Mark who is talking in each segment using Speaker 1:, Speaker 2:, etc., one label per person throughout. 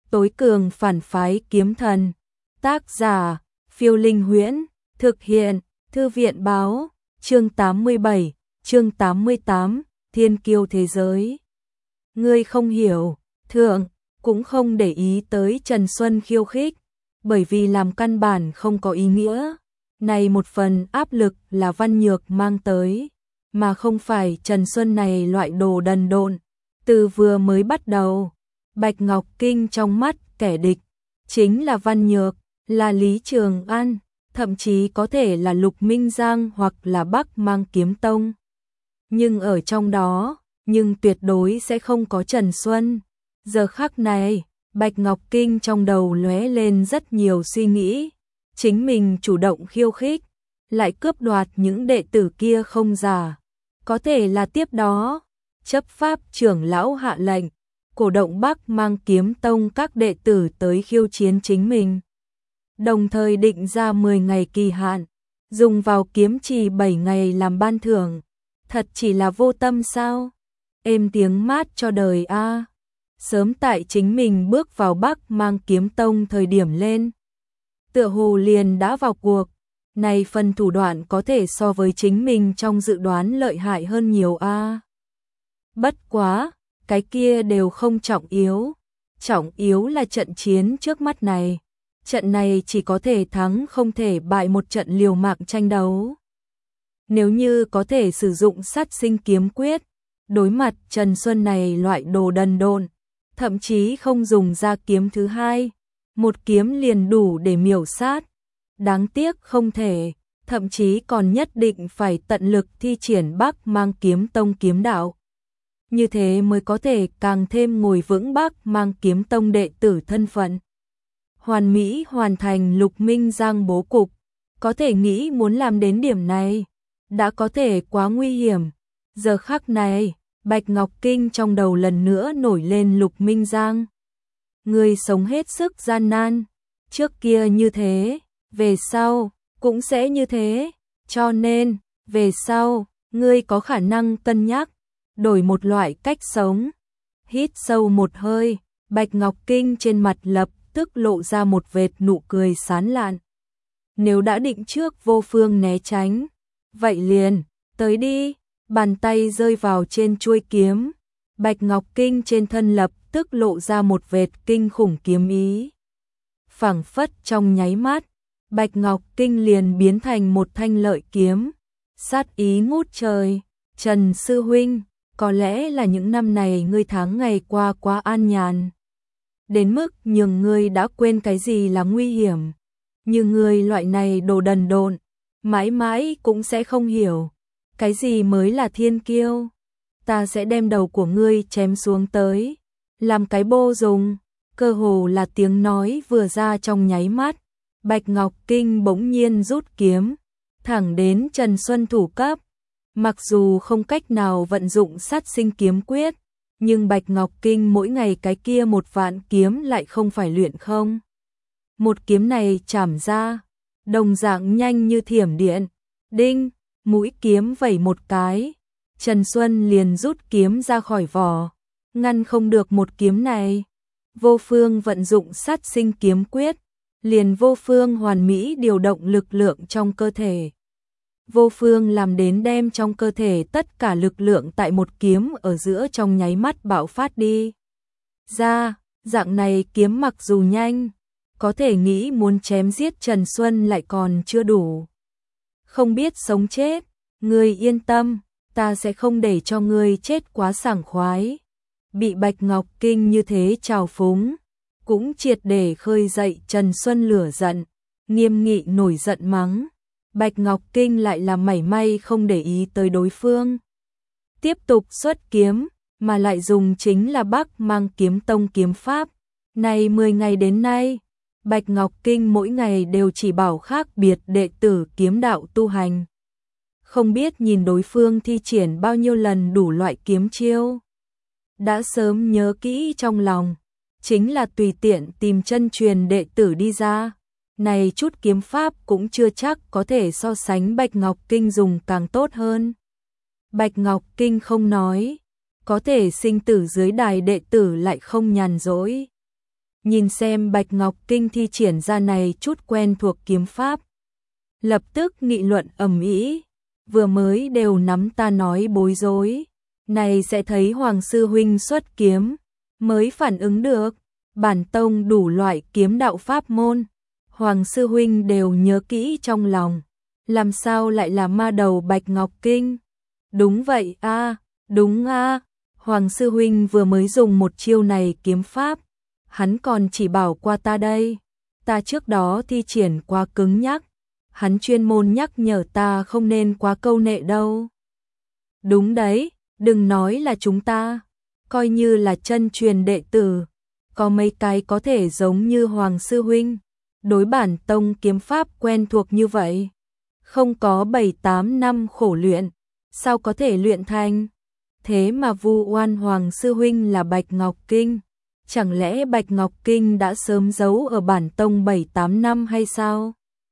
Speaker 1: tối cường phản phái kiếm thần. Tác giả, Phiêu Linh Huyễn, thực hiện, Thư viện báo, chương 87, chương 88, Thiên kiêu thế giới. Ngươi không hiểu, thượng, cũng không để ý tới Trần Xuân khiêu khích, bởi vì làm căn bản không có ý nghĩa. Này một phần áp lực là Văn Nhược mang tới, mà không phải Trần Xuân này loại đồ đần độn. Từ vừa mới bắt đầu, Bạch Ngọc Kinh trong mắt kẻ địch chính là Văn Nhược, là Lý Trường An, thậm chí có thể là Lục Minh Giang hoặc là Bắc Mang Kiếm Tông. Nhưng ở trong đó, nhưng tuyệt đối sẽ không có Trần Xuân. Giờ khắc này, Bạch Ngọc Kinh trong đầu lóe lên rất nhiều suy nghĩ. Chính mình chủ động khiêu khích, lại cướp đoạt những đệ tử kia không giả. Có thể là tiếp đó, chấp pháp trưởng lão hạ lệnh, cổ động Bắc Mang Kiếm Tông các đệ tử tới khiêu chiến chính mình. Đồng thời định ra 10 ngày kỳ hạn, dùng vào kiếm trì 7 ngày làm ban thưởng. Thật chỉ là vô tâm sao? Êm tiếng mát cho đời a. Sớm tại chính mình bước vào Bắc Mang Kiếm Tông thời điểm lên, tựa hồ liền đã vào cuộc. Này phần thủ đoạn có thể so với chính mình trong dự đoán lợi hại hơn nhiều a. Bất quá, cái kia đều không trọng yếu. Trọng yếu là trận chiến trước mắt này. Trận này chỉ có thể thắng không thể bại, một trận liều mạng tranh đấu. Nếu như có thể sử dụng sát sinh kiếm quyết, đối mặt Trần Xuân này loại đồ đần độn, thậm chí không dùng ra kiếm thứ hai, một kiếm liền đủ để miểu sát. Đáng tiếc không thể, thậm chí còn nhất định phải tận lực thi triển Bắc Mang Kiếm Tông kiếm đạo. Như thế mới có thể càng thêm ngồi vững Bắc Mang Kiếm Tông đệ tử thân phận. Hoàn mỹ hoàn thành Lục Minh Giang bố cục, có thể nghĩ muốn làm đến điểm này, đã có thể quá nguy hiểm. Giờ khắc này, Bạch Ngọc Kinh trong đầu lần nữa nổi lên Lục Minh Giang. Người sống hết sức gian nan, trước kia như thế, về sau cũng sẽ như thế, cho nên, về sau, ngươi có khả năng cân nhắc, đổi một loại cách sống. Hít sâu một hơi, Bạch Ngọc Kinh trên mặt lập tức lộ ra một vệt nụ cười sán lạn. Nếu đã định trước vô phương né tránh, vậy liền, tới đi. Bàn tay rơi vào trên chuôi kiếm, Bạch Ngọc Kinh trên thân lập tức lộ ra một vệt kinh khủng kiếm ý. Phảng phất trong nháy mắt, Bạch Ngọc Kinh liền biến thành một thanh lợi kiếm, sát ý ngút trời. Trần sư huynh, có lẽ là những năm này ngươi tháng ngày qua quá an nhàn, đến mức nhường ngươi đã quên cái gì là nguy hiểm. Như ngươi loại này đồ đần độn, mãi mãi cũng sẽ không hiểu cái gì mới là thiên kiêu. Ta sẽ đem đầu của ngươi chém xuống tới, làm cái bô dùng. Cơ hồ là tiếng nói vừa ra trong nháy mắt, Bạch Ngọc Kinh bỗng nhiên rút kiếm, thẳng đến Trần Xuân thủ cấp. Mặc dù không cách nào vận dụng sát sinh kiếm quyết, nhưng Bạch Ngọc Kinh mỗi ngày cái kia 1.000 kiếm lại không phải luyện không. Một kiếm này chảm ra, đồng dạng nhanh như thiểm điện. Đinh, mũi kiếm vẩy một cái, Trần Xuân liền rút kiếm ra khỏi vỏ, ngăn không được một kiếm này. Vô phương vận dụng sát sinh kiếm quyết, liền vô phương hoàn mỹ điều động lực lượng trong cơ thể. Vô phương làm đến đem trong cơ thể tất cả lực lượng tại một kiếm ở giữa trong nháy mắt bạo phát đi ra. Dạng này kiếm mặc dù nhanh, có thể nghĩ muốn chém giết Trần Xuân lại còn chưa đủ. Không biết sống chết, ngươi yên tâm, ta sẽ không để cho ngươi chết quá sảng khoái. Bị Bạch Ngọc Kinh như thế trào phúng, cũng triệt để khơi dậy Trần Xuân lửa giận, nghiêm nghị nổi giận mắng. Bạch Ngọc Kinh lại là mảy may không để ý tới đối phương, tiếp tục xuất kiếm, mà lại dùng chính là Bắc Mang Kiếm Tông kiếm pháp. Này 10 ngày đến nay, Bạch Ngọc Kinh mỗi ngày đều chỉ bảo khác biệt đệ tử kiếm đạo tu hành. Không biết nhìn đối phương thi triển bao nhiêu lần đủ loại kiếm chiêu, đã sớm nhớ kỹ trong lòng, chính là tùy tiện tìm chân truyền đệ tử đi ra. Này chút kiếm pháp cũng chưa chắc có thể so sánh Bạch Ngọc Kinh dùng càng tốt hơn. Bạch Ngọc Kinh không nói, có thể sinh tử dưới đài đệ tử lại không nhàn rỗi. nhìn xem Bạch Ngọc Kinh thi triển ra này chút quen thuộc kiếm pháp. Lập tức nghị luận ầm ĩ, vừa mới đều nắm ta nói bối rối, này sẽ thấy Hoàng sư huynh xuất kiếm, mới phản ứng được, bản tông đủ loại kiếm đạo pháp môn, Hoàng sư huynh đều nhớ kỹ trong lòng, làm sao lại là ma đầu Bạch Ngọc Kinh? Đúng vậy a, đúng a, Hoàng sư huynh vừa mới dùng một chiêu này kiếm pháp, hắn còn chỉ bảo qua ta đây, ta trước đó thi triển quá cứng nhắc, hắn chuyên môn nhắc nhở ta không nên quá câu nệ đâu. Đúng đấy, đừng nói là chúng ta, coi như là chân truyền đệ tử, có mấy cái có thể giống như Hoàng sư huynh, đối bản tông kiếm pháp quen thuộc như vậy, không có 7-8 năm khổ luyện, sao có thể luyện thành? Thế mà vu oan Hoàng sư huynh là Bạch Ngọc Kinh, chẳng lẽ Bạch Ngọc Kinh đã sớm giấu ở bản tông 7-8 năm hay sao?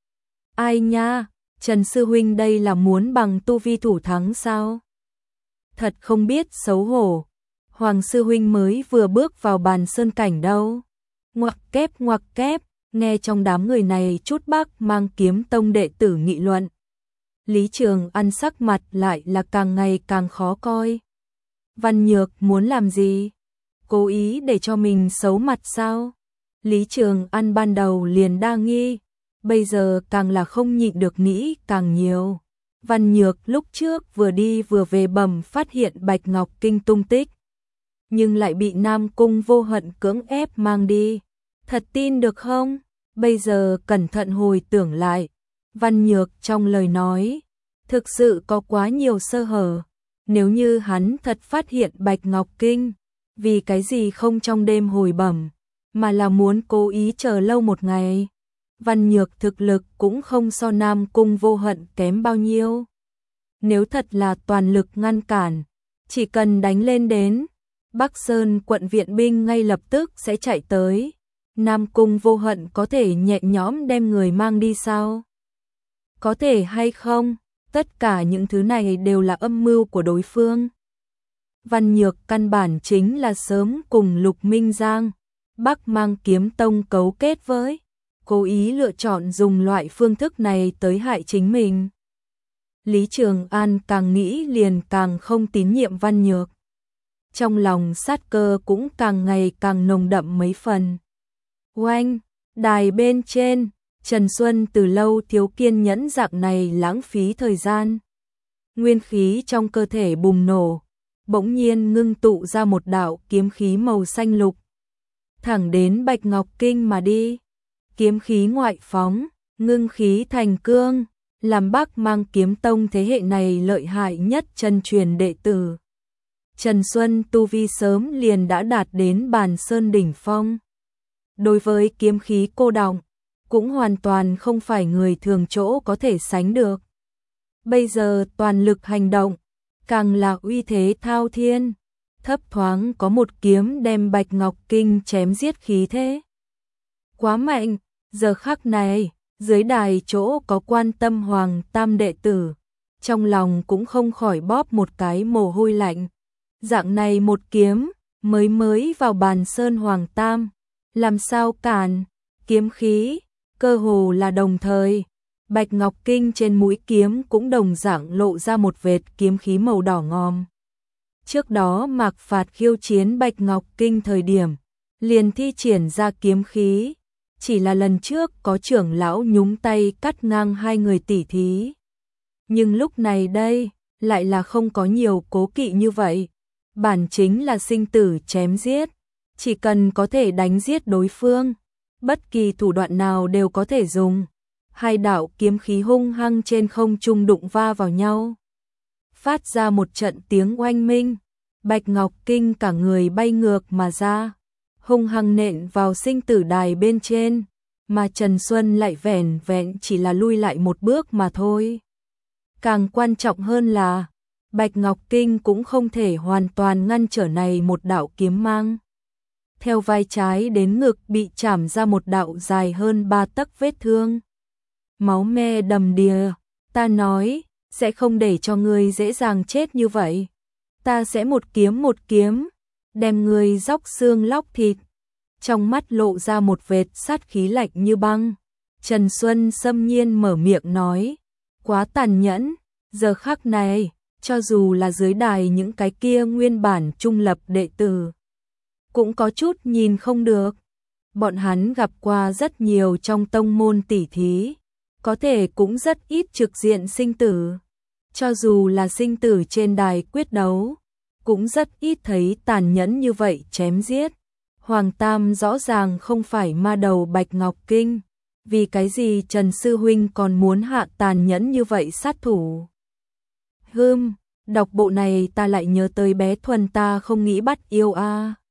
Speaker 1: Ai nha, Trần sư huynh đây là muốn bằng tu vi thủ thắng sao? Thật không biết xấu hổ, Hoàng sư huynh mới vừa bước vào bàn sơn cảnh đâu. Ngoặc kép, nghe trong đám người này chút bác mang kiếm tông đệ tử nghị luận. Lý Trường Ăn sắc mặt lại là càng ngày càng khó coi. Văn Nhược muốn làm gì? Cố ý để cho mình xấu mặt sao? Lý Trường Ăn ban đầu liền đa nghi, bây giờ càng là không nhịn được nghĩ càng nhiều. Văn Nhược lúc trước vừa đi vừa về bẩm phát hiện Bạch Ngọc Kinh tung tích, nhưng lại bị Nam Cung Vô Hận cưỡng ép mang đi. Thật tin được không? Bây giờ cẩn thận hồi tưởng lại, Văn Nhược trong lời nói, thực sự có quá nhiều sơ hở. Nếu như hắn thật phát hiện Bạch Ngọc Kinh, vì cái gì không trong đêm hồi bẩm, mà là muốn cố ý chờ lâu một ngày. Văn Nhược thực lực cũng không so Nam Cung Vô Hận kém bao nhiêu. Nếu thật là toàn lực ngăn cản, chỉ cần đánh lên đến, Bắc Sơn quận viện binh ngay lập tức sẽ chạy tới. Nam Cung Vô Hận có thể nhẹ nhõm đem người mang đi sao? Có thể hay không? Tất cả những thứ này đều là âm mưu của đối phương. Văn Nhược căn bản chính là sớm cùng Lục Minh Giang, Bắc Mang Kiếm Tông cấu kết với, cố ý lựa chọn dùng loại phương thức này tới hại chính mình. Lý Trường An càng nghĩ liền càng không tín nhiệm Văn Nhược. Trong lòng sát cơ cũng càng ngày càng nồng đậm mấy phần. Oanh, đài bên trên, Trần Xuân từ lâu thiếu kiên nhẫn dạng này lãng phí thời gian. Nguyên khí trong cơ thể bùng nổ, bỗng nhiên ngưng tụ ra một đạo kiếm khí màu xanh lục. Thẳng đến Bạch Ngọc Kinh mà đi. Kiếm khí ngoại phóng, ngưng khí thành cương, làm Bắc Mang Kiếm Tông thế hệ này lợi hại nhất chân truyền đệ tử. Trần Xuân tu vi sớm liền đã đạt đến Bàn Sơn đỉnh phong. Đối với kiếm khí cô đọng, cũng hoàn toàn không phải người thường chỗ có thể sánh được. Bây giờ toàn lực hành động, càng là uy thế thao thiên, thấp thoáng có một kiếm đem Bạch Ngọc Kinh chém giết khí thế. Quá mạnh, giờ khắc này, dưới đài chỗ có Quan Tâm Hoàng Tam đệ tử, trong lòng cũng không khỏi bóp một cái mồ hôi lạnh. Dạng này một kiếm, mới vào Bàn Sơn Hoàng Tam, làm sao cản, kiếm khí, cơ hồ là đồng thời. Bạch Ngọc Kinh trên mũi kiếm cũng đồng dạng lộ ra một vệt kiếm khí màu đỏ ngòm. Trước đó Mạc Phạt khiêu chiến Bạch Ngọc Kinh thời điểm, liền thi triển ra kiếm khí, chỉ là lần trước có trưởng lão nhúng tay cắt ngang hai người tỉ thí. Nhưng lúc này đây, lại là không có nhiều cố kỵ như vậy, bản chính là sinh tử chém giết, chỉ cần có thể đánh giết đối phương, bất kỳ thủ đoạn nào đều có thể dùng. Hai đạo kiếm khí hung hăng trên không trung đụng va vào nhau, phát ra một trận tiếng oanh minh. Bạch Ngọc Kinh cả người bay ngược mà ra, hung hăng nện vào sinh tử đài bên trên, mà Trần Xuân lại vẻn vẹn chỉ là lui lại một bước mà thôi. Càng quan trọng hơn là, Bạch Ngọc Kinh cũng không thể hoàn toàn ngăn trở này một đạo kiếm mang. Theo vai trái đến ngực bị chảm ra một đạo dài hơn 3 tấc vết thương. Máu me đầm đìa, ta nói, sẽ không để cho ngươi dễ dàng chết như vậy. Ta sẽ một kiếm, đem ngươi róc xương lóc thịt. trong mắt lộ ra một vệt sát khí lạnh như băng. Trần Xuân xâm nhiên mở miệng nói, quá tàn nhẫn, giờ khắc này, cho dù là dưới đài những cái kia nguyên bản trung lập đệ tử, cũng có chút nhìn không được. Bọn hắn gặp qua rất nhiều trong tông môn tỷ thí, có thể cũng rất ít trực diện sinh tử. Cho dù là sinh tử trên đài quyết đấu, cũng rất ít thấy tàn nhẫn như vậy chém giết. Hoàng Tam rõ ràng không phải ma đầu Bạch Ngọc Kinh, vì cái gì Trần Sư Huynh còn muốn hạ tàn nhẫn như vậy sát thủ. Đọc bộ này ta lại nhớ tới bé Thuần ta không nghĩ bắt yêu a.